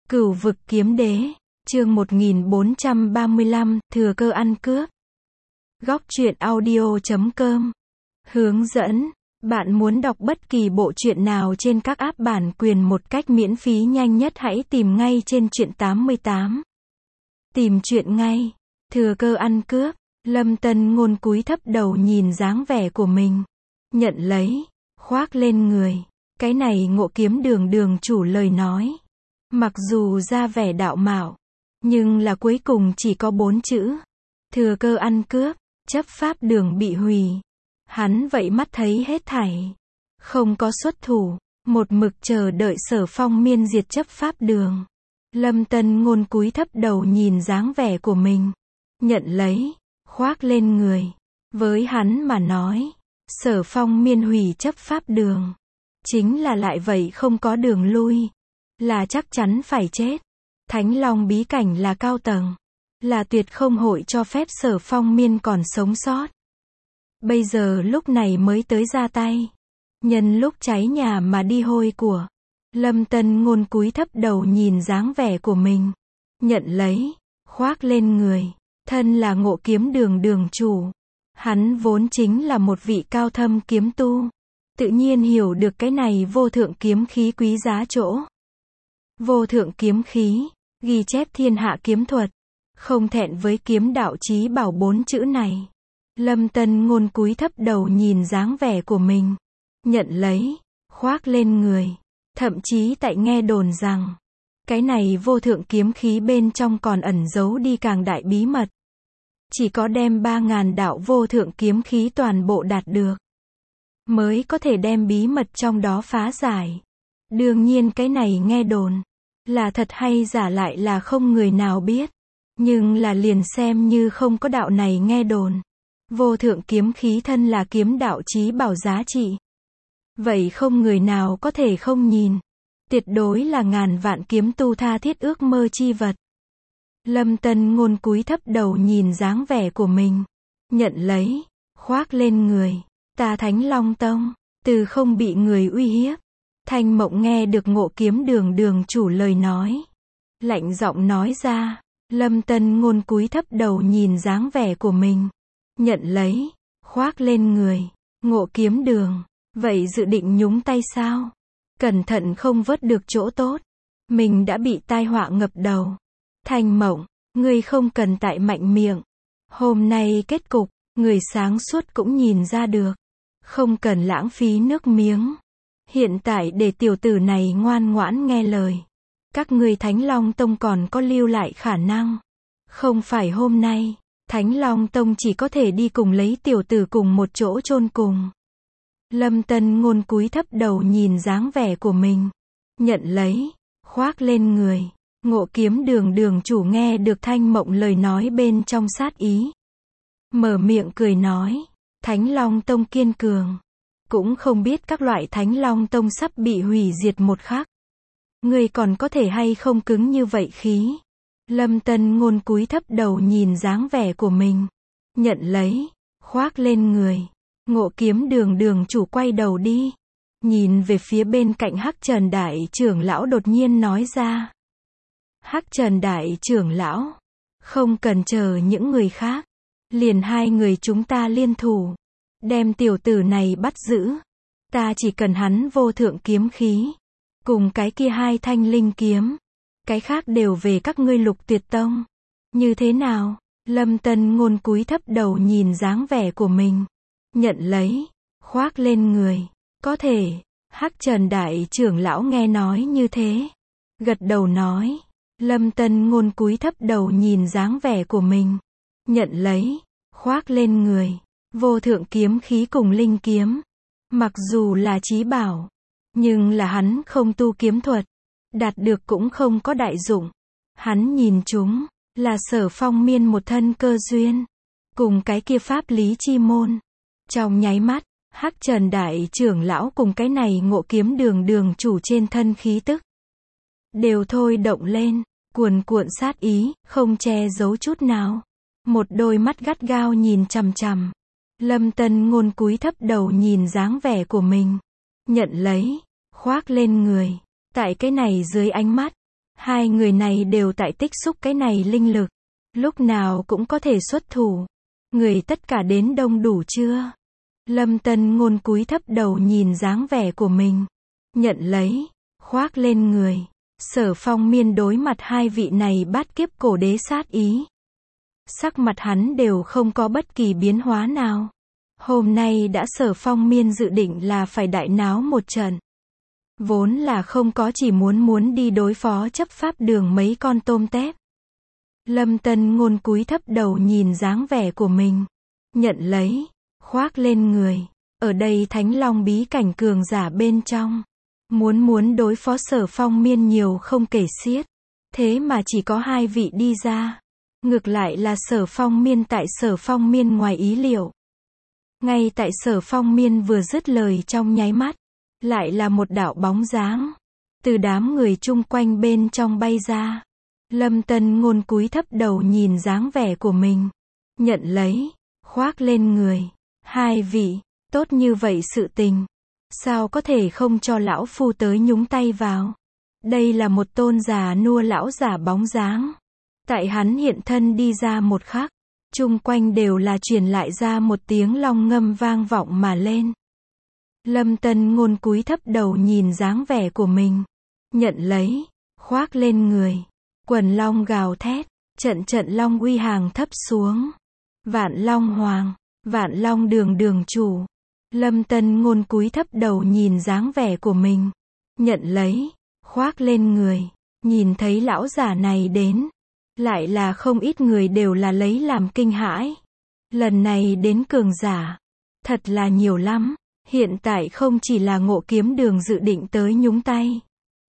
Cửu vực kiếm đế, chương 1435, thừa cơ ăn cướp. Góc truyện audio.com. Hướng dẫn, bạn muốn đọc bất kỳ bộ truyện nào trên các app bản quyền một cách miễn phí nhanh nhất hãy tìm ngay trên truyện 88. Tìm truyện ngay. Thừa cơ ăn cướp. Lâm Tân Ngôn cúi thấp đầu nhìn dáng vẻ của mình. Nhận lấy, khoác lên người. Cái này Ngộ Kiếm Đường đường chủ lời nói. Mặc dù ra vẻ đạo mạo, nhưng là cuối cùng chỉ có 4 chữ. Thừa cơ ăn cướp, chấp pháp đường bị hủy. Hắn vậy mắt thấy hết thảy. Không có xuất thủ, một mực chờ đợi Sở Phong Miên diệt chấp pháp đường. Lâm Tân Ngôn cúi thấp đầu nhìn dáng vẻ của mình. Nhận lấy, khoác lên người. Với hắn mà nói, Sở Phong Miên hủy chấp pháp đường. Chính là lại vậy không có đường lui. Là chắc chắn phải chết. Thánh Long bí cảnh là cao tầng. Là tuyệt không hội cho phép Sở Phong Miên còn sống sót. Bây giờ lúc này mới tới ra tay. Nhân lúc cháy nhà mà đi hôi của. Lâm Tân Ngôn cúi thấp đầu nhìn dáng vẻ của mình. Nhận lấy, khoác lên người. Thân là Ngộ Kiếm Đường đường chủ. Hắn vốn chính là một vị cao thâm kiếm tu. Tự nhiên hiểu được cái này vô thượng kiếm khí quý giá chỗ. Vô thượng kiếm khí, ghi chép thiên hạ kiếm thuật. Không thẹn với kiếm đạo chí bảo 4 chữ này. Lâm Tân Ngôn cúi thấp đầu nhìn dáng vẻ của mình. Nhận lấy, khoác lên người. Thậm chí tại nghe đồn rằng, cái này vô thượng kiếm khí bên trong còn ẩn giấu đi càng đại bí mật. Chỉ có đem 3.000 đạo vô thượng kiếm khí toàn bộ đạt được, mới có thể đem bí mật trong đó phá giải. Đương nhiên cái này nghe đồn, là thật hay giả lại là không người nào biết. Nhưng là liền xem như không có đạo này nghe đồn. Vô thượng kiếm khí thân là kiếm đạo chí bảo giá trị. Vậy không người nào có thể không nhìn. Tuyệt đối là ngàn vạn kiếm tu tha thiết ước mơ chi vật. Lâm Tân Ngôn cúi thấp đầu nhìn dáng vẻ của mình. Nhận lấy, khoác lên người. Ta Thánh Long Tông, từ không bị người uy hiếp. Thanh Mộng nghe được Ngộ Kiếm Đường đường chủ lời nói. Lạnh giọng nói ra. Lâm Tân Ngôn cúi thấp đầu nhìn dáng vẻ của mình. Nhận lấy, khoác lên người. Ngộ Kiếm Đường, vậy dự định nhúng tay sao? Cẩn thận không vớt được chỗ tốt. Mình đã bị tai họa ngập đầu. Thanh Mộng, ngươi không cần tại mạnh miệng. Hôm nay kết cục, người sáng suốt cũng nhìn ra được. Không cần lãng phí nước miếng. Hiện tại để tiểu tử này ngoan ngoãn nghe lời. Các ngươi Thánh Long Tông còn có lưu lại khả năng. Không phải hôm nay, Thánh Long Tông chỉ có thể đi cùng lấy tiểu tử cùng một chỗ chôn cùng. Lâm Tân Ngôn cúi thấp đầu nhìn dáng vẻ của mình. Nhận lấy, khoác lên người. Ngộ Kiếm Đường đường chủ nghe được Thanh Mộng lời nói bên trong sát ý. Mở miệng cười nói. Thánh Long Tông kiên cường. Cũng không biết các loại Thánh Long Tông sắp bị hủy diệt một khắc. Ngươi còn có thể hay không cứng như vậy khí. Lâm Tân Ngôn cúi thấp đầu nhìn dáng vẻ của mình. Nhận lấy, khoác lên người. Ngộ Kiếm Đường đường chủ quay đầu đi. Nhìn về phía bên cạnh Hắc Trần Đại trưởng lão đột nhiên nói ra. Hắc Trần Đại trưởng lão, không cần chờ những người khác. Liền hai người chúng ta liên thủ. Đem tiểu tử này bắt giữ. Ta chỉ cần hắn vô thượng kiếm khí. Cùng cái kia 2 thanh linh kiếm. Cái khác đều về các ngươi Lục Tuyệt Tông. Như thế nào? Lâm Tân Ngôn cúi thấp đầu nhìn dáng vẻ của mình. Nhận lấy, khoác lên người. Có thể. Hắc Trần Đại trưởng lão nghe nói như thế. Gật đầu nói. Lâm Tân Ngôn cúi thấp đầu nhìn dáng vẻ của mình. Nhận lấy, khoác lên người. Vô thượng kiếm khí cùng linh kiếm. Mặc dù là chí bảo. Nhưng là hắn không tu kiếm thuật. Đạt được cũng không có đại dụng. Hắn nhìn chúng, là Sở Phong Miên một thân cơ duyên. Cùng cái kia pháp lý chi môn. Trong nháy mắt, Hắc Trần Đại trưởng lão cùng cái này Ngộ Kiếm Đường đường chủ trên thân khí tức. Đều thôi động lên, cuồn cuộn sát ý, không che giấu chút nào. Một đôi mắt gắt gao nhìn chằm chằm. Lâm Tân Ngôn cúi thấp đầu nhìn dáng vẻ của mình. Nhận lấy, khoác lên người. Tại cái này dưới ánh mắt, Hai người này đều tại tích xúc cái này linh lực. Lúc nào cũng có thể xuất thủ. Người tất cả đến đông đủ chưa? Lâm Tân Ngôn cúi thấp đầu nhìn dáng vẻ của mình. Nhận lấy, khoác lên người. Sở Phong Miên đối mặt hai vị này bát kiếp cổ đế sát ý. Sắc mặt hắn đều không có bất kỳ biến hóa nào. Hôm nay đã Sở Phong Miên dự định là phải đại náo một trận. Vốn là không có, chỉ muốn đi đối phó chấp pháp đường mấy con tôm tép. Lâm Tân Ngôn cúi thấp đầu nhìn dáng vẻ của mình. Nhận lấy, khoác lên người. Ở đây Thánh Long bí cảnh cường giả bên trong. Muốn đối phó Sở Phong Miên nhiều không kể xiết. Thế mà chỉ có hai vị đi ra. Ngược lại là Sở Phong Miên tại Sở Phong Miên ngoài ý liệu. Ngay tại Sở Phong Miên vừa dứt lời trong nháy mắt. Lại là một đạo bóng dáng. Từ đám người chung quanh bên trong bay ra. Lâm Tân Ngôn cúi thấp đầu nhìn dáng vẻ của mình. Nhận lấy, khoác lên người. Hai vị, tốt như vậy sự tình. Sao có thể không cho lão phu tới nhúng tay vào? Đây là một tôn già nua lão giả bóng dáng. Tại hắn hiện thân đi ra một khắc. Chung quanh đều là truyền lại ra một tiếng long ngâm vang vọng mà lên. Lâm Tân Ngôn cúi thấp đầu nhìn dáng vẻ của mình. Nhận lấy, khoác lên người. Quần long gào thét, trận long uy hàng thấp xuống. Vạn Long Hoàng, Vạn Long đường chủ. Lâm Tân Ngôn cúi thấp đầu nhìn dáng vẻ của mình. Nhận lấy, khoác lên người. Nhìn thấy lão giả này đến. Lại là không ít người đều là lấy làm kinh hãi. Lần này đến cường giả. Thật là nhiều lắm. Hiện tại không chỉ là Ngộ Kiếm Đường dự định tới nhúng tay.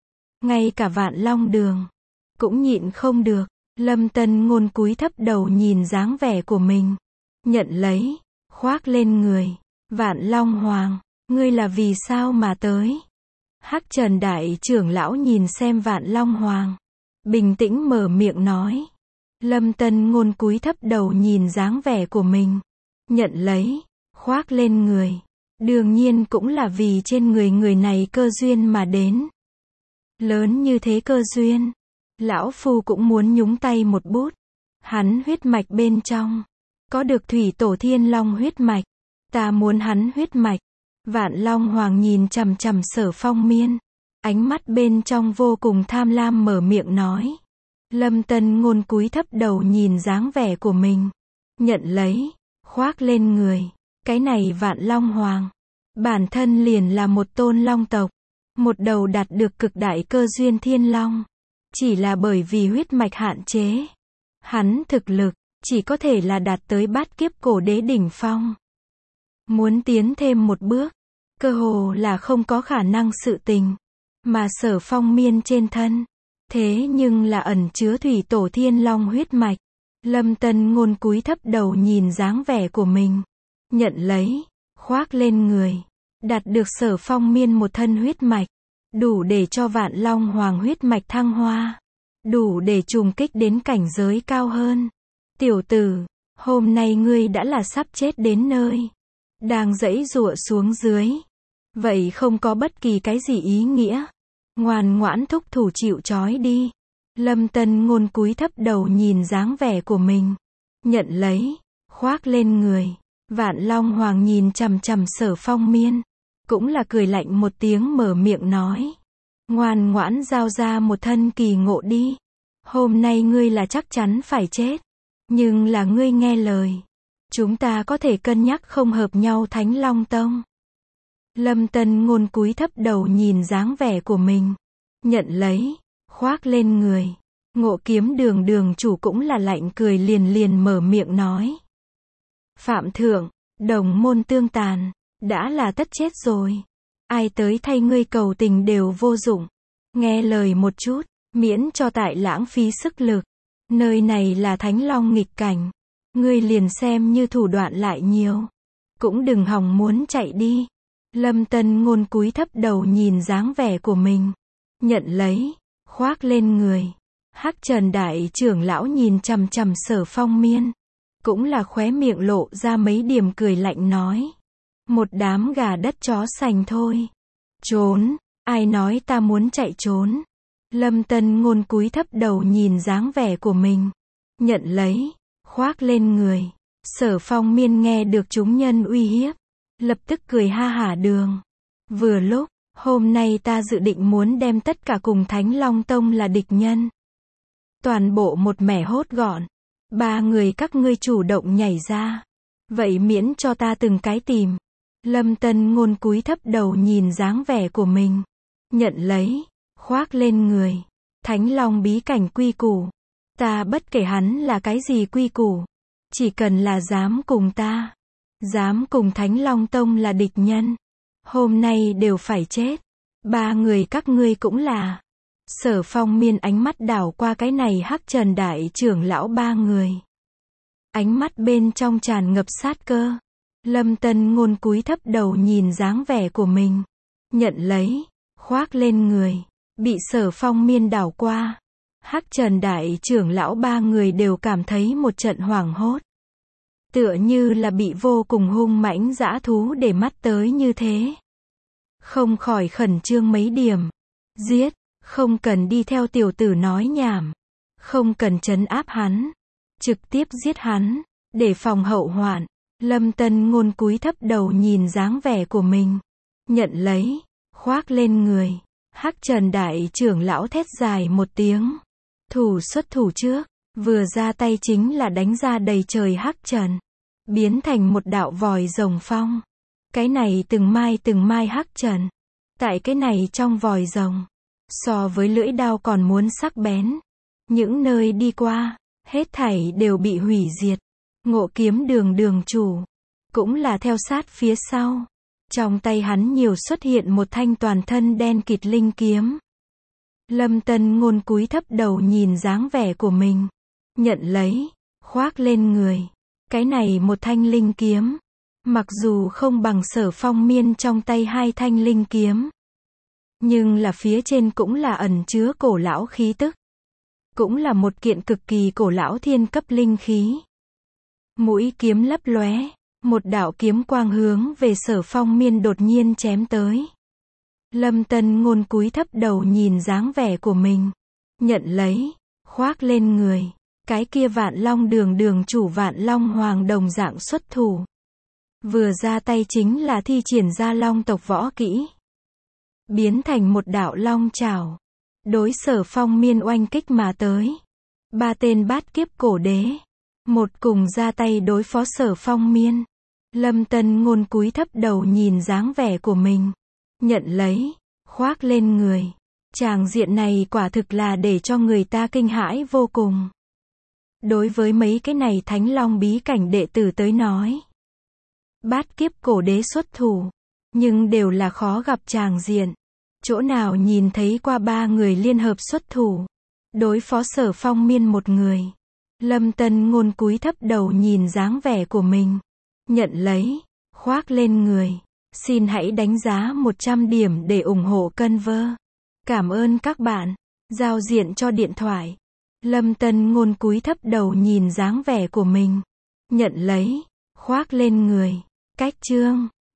Ngay cả Vạn Long đường. Cũng nhịn không được. Lâm Tân Ngôn cúi thấp đầu nhìn dáng vẻ của mình. Nhận lấy, khoác lên người. Vạn Long Hoàng, ngươi là vì sao mà tới? Hắc Trần Đại trưởng lão nhìn xem Vạn Long Hoàng. Bình tĩnh mở miệng nói. Lâm Tân Ngôn cúi thấp đầu nhìn dáng vẻ của mình. Nhận lấy, khoác lên người. Đương nhiên cũng là vì trên người này cơ duyên mà đến. Lớn như thế cơ duyên. Lão phu cũng muốn nhúng tay một bút. Hắn huyết mạch bên trong. Có được thủy tổ thiên long huyết mạch. Ta muốn hắn huyết mạch. Vạn Long Hoàng nhìn chằm chằm Sở Phong Miên. Ánh mắt bên trong vô cùng tham lam mở miệng nói. Lâm Tân Ngôn cúi thấp đầu nhìn dáng vẻ của mình. Nhận lấy, khoác lên người. Cái này Vạn Long Hoàng. Bản thân liền là một tôn long tộc. Một đầu đạt được cực đại cơ duyên thiên long. Chỉ là bởi vì huyết mạch hạn chế. Hắn thực lực, chỉ có thể là đạt tới bát kiếp cổ đế đỉnh phong. Muốn tiến thêm một bước, cơ hồ là không có khả năng sự tình. Mà Sở Phong Miên trên thân. Thế nhưng là ẩn chứa thủy tổ thiên long huyết mạch. Lâm Tân Ngôn cúi thấp đầu nhìn dáng vẻ của mình. Nhận lấy, khoác lên người. Đạt được Sở Phong Miên một thân huyết mạch. Đủ để cho Vạn Long Hoàng huyết mạch thăng hoa. Đủ để trùng kích đến cảnh giới cao hơn. Tiểu tử, hôm nay ngươi đã là sắp chết đến nơi. Đang giãy giụa xuống dưới. Vậy không có bất kỳ cái gì ý nghĩa. Ngoan ngoãn thúc thủ chịu trói đi. Lâm Tân Ngôn cúi thấp đầu nhìn dáng vẻ của mình. Nhận lấy, khoác lên người. Vạn Long Hoàng nhìn chằm chằm Sở Phong Miên. Cũng là cười lạnh một tiếng mở miệng nói. Ngoan ngoãn giao ra một thân kỳ ngộ đi. Hôm nay ngươi là chắc chắn phải chết. Nhưng là ngươi nghe lời. Chúng ta có thể cân nhắc không hợp nhau Thánh Long Tông. Lâm Tân Ngôn cúi thấp đầu nhìn dáng vẻ của mình. Nhận lấy, khoác lên người. Ngộ Kiếm đường chủ cũng là lạnh cười liền mở miệng nói. Phạm thượng, đồng môn tương tàn. Đã là tất chết rồi. Ai tới thay ngươi cầu tình đều vô dụng. Nghe lời một chút, miễn cho tại lãng phí sức lực. Nơi này là Thánh Long nghịch cảnh. Ngươi liền xem như thủ đoạn lại nhiều. Cũng đừng hòng muốn chạy đi. Lâm Tân Ngôn cúi thấp đầu nhìn dáng vẻ của mình. Nhận lấy, khoác lên người. Hắc Trần Đại trưởng lão nhìn chằm chằm Sở Phong Miên. Cũng là khóe miệng lộ ra mấy điểm cười lạnh nói. Một đám gà đất chó sành thôi. Trốn, ai nói ta muốn chạy trốn. Lâm Tân Ngôn cúi thấp đầu nhìn dáng vẻ của mình. Nhận lấy, khoác lên người. Sở Phong Miên nghe được chúng nhân uy hiếp. Lập tức cười ha hả đường. Vừa lúc, hôm nay ta dự định muốn đem tất cả cùng Thánh Long Tông là địch nhân. Toàn bộ một mẻ hốt gọn. 3 người các ngươi chủ động nhảy ra. Vậy miễn cho ta từng cái tìm. Lâm Tân Ngôn cúi thấp đầu nhìn dáng vẻ của mình. Nhận lấy, khoác lên người. Thánh Long bí cảnh quy củ. Ta bất kể hắn là cái gì quy củ. Chỉ cần là dám cùng ta. Dám cùng Thánh Long Tông là địch nhân. Hôm nay đều phải chết. 3 người các ngươi cũng là. Sở Phong Miên ánh mắt đảo qua cái này Hắc Trần đại trưởng lão 3 người. Ánh mắt bên trong tràn ngập sát cơ. Lâm Tân Ngôn cúi thấp đầu nhìn dáng vẻ của mình. Nhận lấy, khoác lên người. Bị Sở Phong Miên đảo qua. Hắc Trần đại trưởng lão 3 người đều cảm thấy một trận hoảng hốt. Tựa như là bị vô cùng hung mãnh dã thú để mắt tới như thế. Không khỏi khẩn trương mấy điểm. Giết, không cần đi theo tiểu tử nói nhảm. Không cần trấn áp hắn. Trực tiếp giết hắn, để phòng hậu hoạn. Lâm Tân Ngôn cúi thấp đầu nhìn dáng vẻ của mình. Nhận lấy, khoác lên người. Hắc Trần đại trưởng lão thét dài một tiếng. Thủ xuất thủ trước, vừa ra tay chính là đánh ra đầy trời Hắc Trần. Biến thành một đạo vòi rồng phong. Cái này từng mai Hắc Trần. Tại cái này trong vòi rồng. So với lưỡi đao còn muốn sắc bén. Những nơi đi qua, hết thảy đều bị hủy diệt. Ngộ Kiếm đường chủ. Cũng là theo sát phía sau. Trong tay hắn nhiều xuất hiện một thanh toàn thân đen kịt linh kiếm. Lâm Tân Ngôn cúi thấp đầu nhìn dáng vẻ của mình. Nhận lấy, khoác lên người. Cái này một thanh linh kiếm. Mặc dù không bằng Sở Phong Miên trong tay 2 thanh linh kiếm. Nhưng là phía trên cũng là ẩn chứa cổ lão khí tức. Cũng là một kiện cực kỳ cổ lão thiên cấp linh khí. Mũi kiếm lấp lóe. Một đạo kiếm quang hướng về Sở Phong Miên đột nhiên chém tới. Lâm Tân Ngôn cúi thấp đầu nhìn dáng vẻ của mình. Nhận lấy, khoác lên người. Cái kia Vạn Long đường chủ Vạn Long Hoàng đồng dạng xuất thủ. Vừa ra tay chính là thi triển ra Long tộc võ kỹ. Biến thành một đạo long chảo. Đối Sở Phong Miên oanh kích mà tới. 3 tên bát kiếp cổ đế. Một cùng ra tay đối phó Sở Phong Miên. Lâm Tân Ngôn cúi thấp đầu nhìn dáng vẻ của mình. Nhận lấy, khoác lên người. Tràng diện này quả thực là để cho người ta kinh hãi vô cùng. Đối với mấy cái này Thánh Long bí cảnh đệ tử tới nói. Bát kiếp cổ đế xuất thủ. Nhưng đều là khó gặp tràng diện. Chỗ nào nhìn thấy qua 3 người liên hợp xuất thủ. Đối phó Sở Phong Miên một người. Lâm Tân Ngôn cúi thấp đầu nhìn dáng vẻ của mình. Nhận lấy, khoác lên người. Xin hãy đánh giá 100 điểm để ủng hộ Cân Vơ. Cảm ơn các bạn. Giao diện cho điện thoại. Lâm Tân Ngôn cúi thấp đầu nhìn dáng vẻ của mình. Nhận lấy, khoác lên người. Cách chương